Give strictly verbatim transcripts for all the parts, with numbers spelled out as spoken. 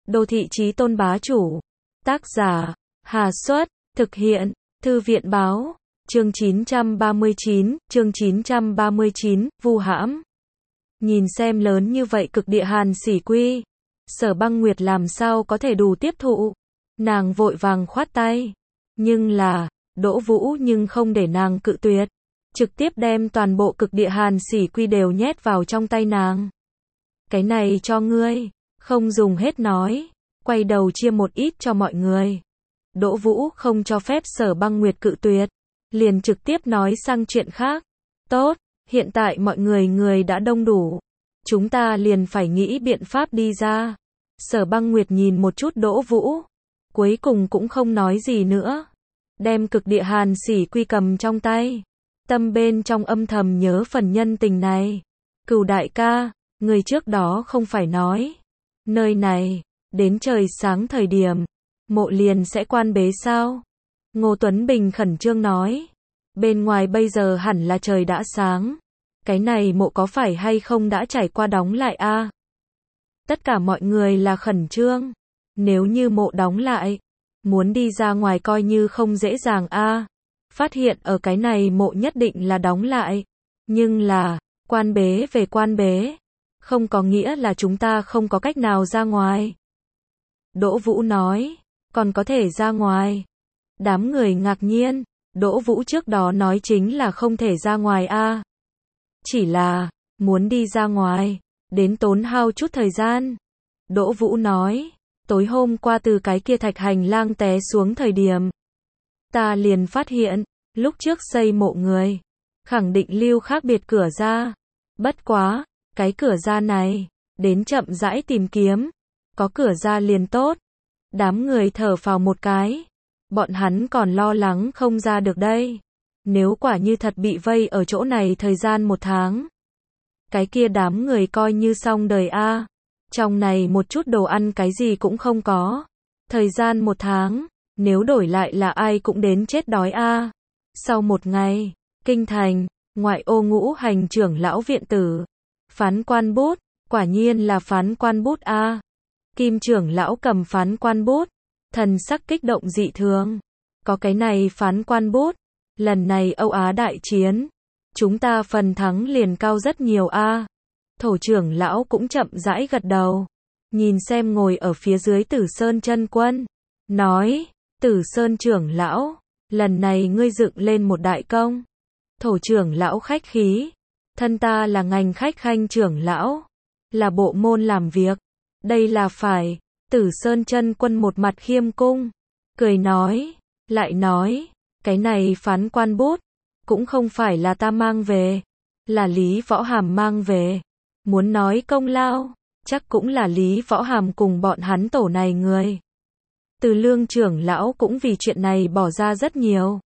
Đô thị chí tôn bá chủ. Tác giả, Hà Xuất, thực hiện, Thư viện báo, chương chín trăm ba mươi chín, chương chín trăm ba mươi chín, vu hãm. Nhìn xem lớn như vậy cực địa hàn xỉ quy, Sở Băng Nguyệt làm sao có thể đủ tiếp thụ. Nàng vội vàng khoát tay. Nhưng là, Đỗ Vũ nhưng không để nàng cự tuyệt. Trực tiếp đem toàn bộ cực địa hàn xỉ quy đều nhét vào trong tay nàng. Cái này cho ngươi, không dùng hết nói. Quay đầu chia một ít cho mọi người. Đỗ Vũ không cho phép Sở Băng Nguyệt cự tuyệt. Liền trực tiếp nói sang chuyện khác. Tốt, hiện tại mọi người người đã đông đủ. Chúng ta liền phải nghĩ biện pháp đi ra. Sở Băng Nguyệt nhìn một chút Đỗ Vũ. Cuối cùng cũng không nói gì nữa. Đem cực địa hàn xỉ quy cầm trong tay. Tâm bên trong âm thầm nhớ phần nhân tình này. Cửu đại ca, người trước đó không phải nói. Nơi này, đến trời sáng thời điểm, mộ liền sẽ quan bế sao? Ngô Tuấn Bình khẩn trương nói. Bên ngoài bây giờ hẳn là trời đã sáng. Cái này mộ có phải hay không đã trải qua đóng lại a? À? Tất cả mọi người là khẩn trương. Nếu như mộ đóng lại, muốn đi ra ngoài coi như không dễ dàng a. À? Phát hiện ở cái này mộ nhất định là đóng lại. Nhưng là, quan bế về quan bế. Không có nghĩa là chúng ta không có cách nào ra ngoài. Đỗ Vũ nói, còn có thể ra ngoài. Đám người ngạc nhiên, Đỗ Vũ trước đó nói chính là không thể ra ngoài a. À? Chỉ là, muốn đi ra ngoài, đến tốn hao chút thời gian. Đỗ Vũ nói, tối hôm qua từ cái kia thạch hành lang té xuống thời điểm. Ta liền phát hiện, lúc trước xây mộ người, khẳng định lưu khác biệt cửa ra. Bất quá, cái cửa ra này, đến chậm rãi tìm kiếm. Có cửa ra liền tốt. Đám người thở phào một cái. Bọn hắn còn lo lắng không ra được đây. Nếu quả như thật bị vây ở chỗ này thời gian một tháng. Cái kia đám người coi như xong đời a. À. Trong này một chút đồ ăn cái gì cũng không có. Thời gian một tháng, nếu đổi lại là ai cũng đến chết đói a. À. Sau một ngày, kinh thành, ngoại ô Ngũ Hành trưởng lão viện tử. Phán quan bút, quả nhiên là phán quan bút a. À. Kim trưởng lão cầm phán quan bút, thần sắc kích động dị thường. Có cái này phán quan bút, lần này Âu Á đại chiến, chúng ta phần thắng liền cao rất nhiều a. À. Thổ trưởng lão cũng chậm rãi gật đầu, nhìn xem ngồi ở phía dưới Tử Sơn chân quân, nói, Tử Sơn trưởng lão, lần này ngươi dựng lên một đại công. Thổ trưởng lão khách khí, thân ta là ngành khách khanh trưởng lão, là bộ môn làm việc. Đây là phải. Tử Sơn chân quân một mặt khiêm cung, cười nói, lại nói, cái này phán quan bút, cũng không phải là ta mang về, là Lý Võ Hàm mang về. Muốn nói công lao, chắc cũng là Lý Võ Hàm cùng bọn hắn tổ này người. Từ Lương trưởng lão cũng vì chuyện này bỏ ra rất nhiều.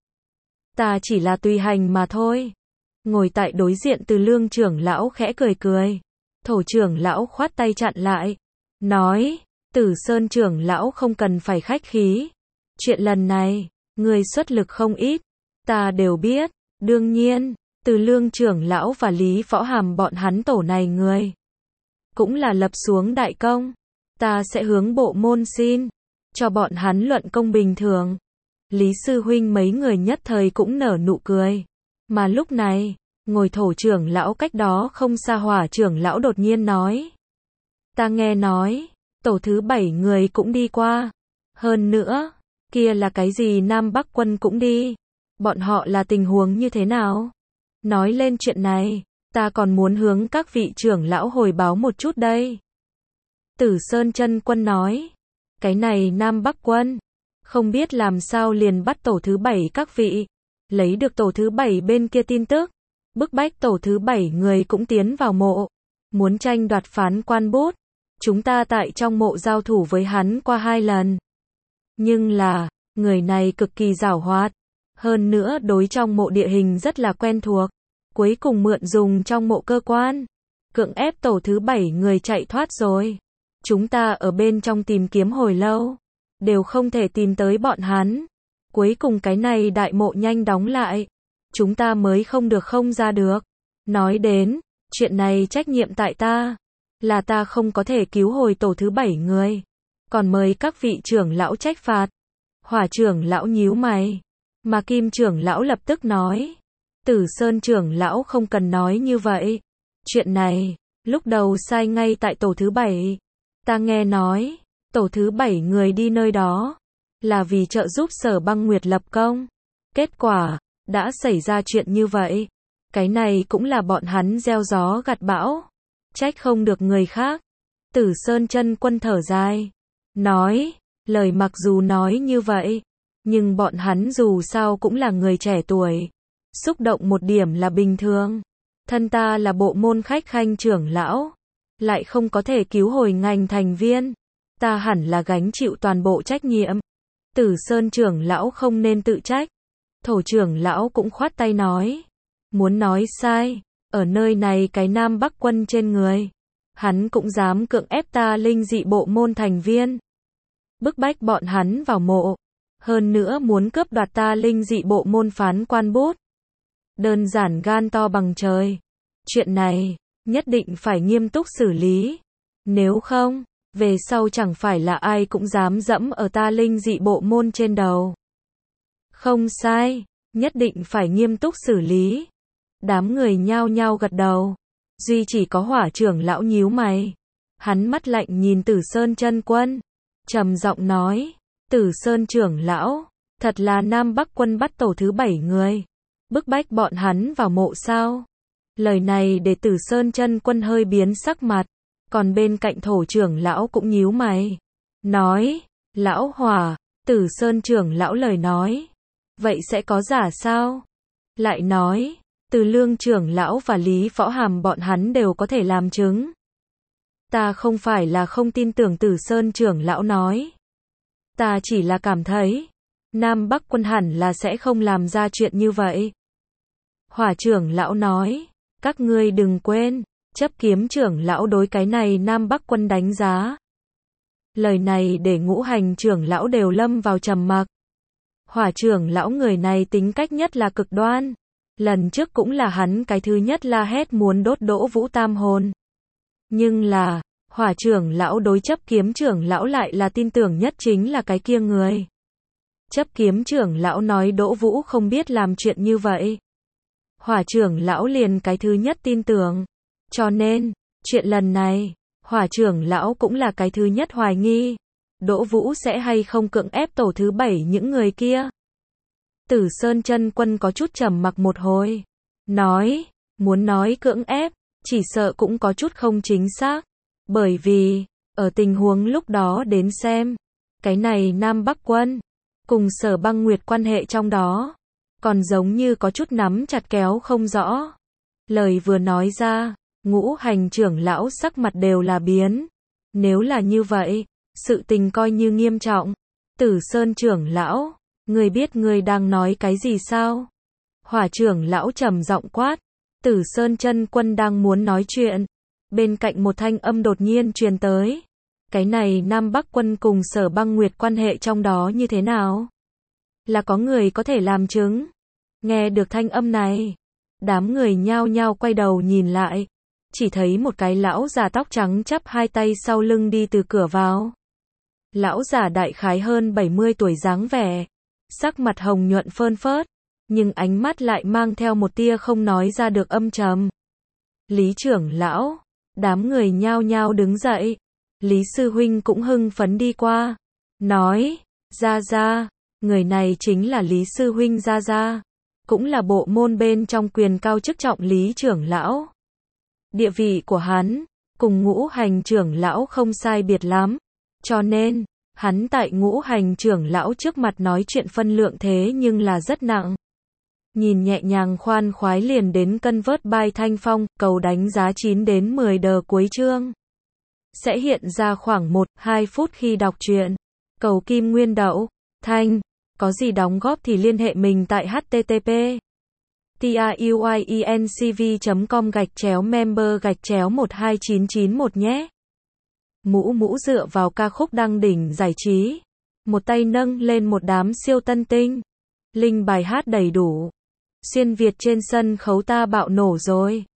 Ta chỉ là tùy hành mà thôi. Ngồi tại đối diện Từ Lương trưởng lão khẽ cười cười. Thổ trưởng lão khoát tay chặn lại, nói, Tử Sơn trưởng lão không cần phải khách khí. Chuyện lần này, người xuất lực không ít, ta đều biết. Đương nhiên, Từ Lương trưởng lão và Lý Võ Hàm bọn hắn tổ này người, cũng là lập xuống đại công. Ta sẽ hướng bộ môn xin, cho bọn hắn luận công bình thường. Lý sư huynh mấy người nhất thời cũng nở nụ cười. Mà lúc này, ngồi thổ trưởng lão cách đó không xa Hỏa trưởng lão đột nhiên nói. Ta nghe nói, tổ thứ bảy người cũng đi qua. Hơn nữa, kia là cái gì Nam Bắc quân cũng đi. Bọn họ là tình huống như thế nào? Nói lên chuyện này, ta còn muốn hướng các vị trưởng lão hồi báo một chút đây. Tử Sơn chân quân nói, cái này Nam Bắc quân, không biết làm sao liền bắt tổ thứ bảy các vị. Lấy được tổ thứ bảy bên kia tin tức, bức bách tổ thứ bảy người cũng tiến vào mộ. Muốn tranh đoạt phán quan bút. Chúng ta tại trong mộ giao thủ với hắn qua hai lần. Nhưng là, người này cực kỳ giảo hoạt. Hơn nữa đối trong mộ địa hình rất là quen thuộc. Cuối cùng mượn dùng trong mộ cơ quan. Cưỡng ép tổ thứ bảy người chạy thoát rồi. Chúng ta ở bên trong tìm kiếm hồi lâu. Đều không thể tìm tới bọn hắn. Cuối cùng cái này đại mộ nhanh đóng lại. Chúng ta mới không được không ra được. Nói đến, chuyện này trách nhiệm tại ta. Là ta không có thể cứu hồi tổ thứ bảy người. còn mời các vị trưởng lão trách phạt. Hỏa trưởng lão nhíu mày, mà Kim trưởng lão lập tức nói, Tử Sơn trưởng lão không cần nói như vậy. Chuyện này, lúc đầu sai ngay tại tổ thứ bảy. Ta nghe nói, tổ thứ bảy người đi nơi đó, là vì trợ giúp Sở Băng Nguyệt lập công. Kết quả, đã xảy ra chuyện như vậy. Cái này cũng là bọn hắn gieo gió gặt bão. Trách không được người khác. Tử Sơn chân quân thở dài. Nói, lời mặc dù nói như vậy, nhưng bọn hắn dù sao cũng là người trẻ tuổi. Xúc động một điểm là bình thường. Thân ta là bộ môn khách khanh trưởng lão, lại không có thể cứu hồi ngành thành viên. Ta hẳn là gánh chịu toàn bộ trách nhiệm. Tử Sơn trưởng lão không nên tự trách. Thổ trưởng lão cũng khoát tay nói. Muốn nói sai, ở nơi này cái Nam Bắc quân trên người. Hắn cũng dám cưỡng ép ta linh dị bộ môn thành viên. Bức bách bọn hắn vào mộ. Hơn nữa muốn cướp đoạt ta linh dị bộ môn phán quan bút. Đơn giản gan to bằng trời. Chuyện này, nhất định phải nghiêm túc xử lý. Nếu không, về sau chẳng phải là ai cũng dám dẫm ở ta linh dị bộ môn trên đầu. Không sai, nhất định phải nghiêm túc xử lý. Đám người nhao nhao gật đầu. Duy chỉ có hỏa trưởng lão nhíu mày. Hắn mắt lạnh nhìn Tử Sơn chân quân. Trầm giọng nói, Tử Sơn trưởng lão, thật là Nam Bắc quân bắt tổ thứ bảy người. Bức bách bọn hắn vào mộ sao? Lời này để Tử Sơn chân quân hơi biến sắc mặt. Còn bên cạnh thổ trưởng lão cũng nhíu mày. Nói, lão hỏa, Tử Sơn trưởng lão lời nói. Vậy sẽ có giả sao? Lại nói, Từ Lương trưởng lão và Lý Võ Hàm bọn hắn đều có thể làm chứng. Ta không phải là không tin tưởng Tử Sơn trưởng lão nói. Ta chỉ là cảm thấy, Nam Bắc quân hẳn là sẽ không làm ra chuyện như vậy. Hỏa trưởng lão nói, các ngươi đừng quên, chấp kiếm trưởng lão đối cái này Nam Bắc quân đánh giá. Lời này để ngũ hành trưởng lão đều lâm vào trầm mặc. Hỏa trưởng lão người này tính cách nhất là cực đoan. Lần trước cũng là hắn cái thứ nhất la hét muốn đốt Đỗ Vũ Tam hồn. Nhưng là, hỏa trưởng lão đối chấp kiếm trưởng lão lại là tin tưởng nhất chính là cái kia người. Chấp kiếm trưởng lão nói Đỗ Vũ không biết làm chuyện như vậy. Hỏa trưởng lão liền cái thứ nhất tin tưởng. Cho nên, chuyện lần này, hỏa trưởng lão cũng là cái thứ nhất hoài nghi. Đỗ Vũ sẽ hay không cưỡng ép tổ thứ bảy những người kia. Tử Sơn chân quân có chút trầm mặc một hồi. Nói, muốn nói cưỡng ép, chỉ sợ cũng có chút không chính xác. Bởi vì, ở tình huống lúc đó đến xem, cái này Nam Bắc quân, cùng Sở Băng Nguyệt quan hệ trong đó, còn giống như có chút nắm chặt kéo không rõ. Lời vừa nói ra, ngũ hành trưởng lão sắc mặt đều là biến. Nếu là như vậy, sự tình coi như nghiêm trọng. Tử Sơn trưởng lão, người biết người đang nói cái gì sao? Hỏa trưởng lão trầm giọng quát. Tử Sơn chân quân đang muốn nói chuyện. Bên cạnh một thanh âm đột nhiên truyền tới. Cái này Nam Bắc quân cùng Sở Băng Nguyệt quan hệ trong đó như thế nào? Là có người có thể làm chứng. Nghe được thanh âm này, đám người nhao nhao quay đầu nhìn lại. Chỉ thấy một cái lão già tóc trắng chắp hai tay sau lưng đi từ cửa vào. Lão già đại khái hơn bảy mươi tuổi dáng vẻ. Sắc mặt hồng nhuận phơn phớt. Nhưng ánh mắt lại mang theo một tia không nói ra được âm trầm. Lý trưởng lão. Đám người nhao nhao đứng dậy. Lý sư huynh cũng hưng phấn đi qua. Nói, Gia Gia, người này chính là Lý sư huynh Gia Gia. Cũng là bộ môn bên trong quyền cao chức trọng Lý trưởng lão. Địa vị của hắn, cùng ngũ hành trưởng lão không sai biệt lắm. Cho nên, hắn tại ngũ hành trưởng lão trước mặt nói chuyện phân lượng thế nhưng là rất nặng. Nhìn nhẹ nhàng khoan khoái liền đến cân vớt bai thanh phong, cầu đánh giá chín đến mười đờ cuối chương. Sẽ hiện ra khoảng một đến hai phút khi đọc truyện. Cầu kim nguyên đậu, thanh, có gì đóng góp thì liên hệ mình tại http tiuyencv chấm com gạch chéo member gạch chéo một hai chín chín một nhé. Mũ mũ dựa vào ca khúc đăng đỉnh giải trí. Một tay nâng lên một đám siêu tân tinh. Linh bài hát đầy đủ. Xuyên Việt trên sân khấu ta bạo nổ rồi.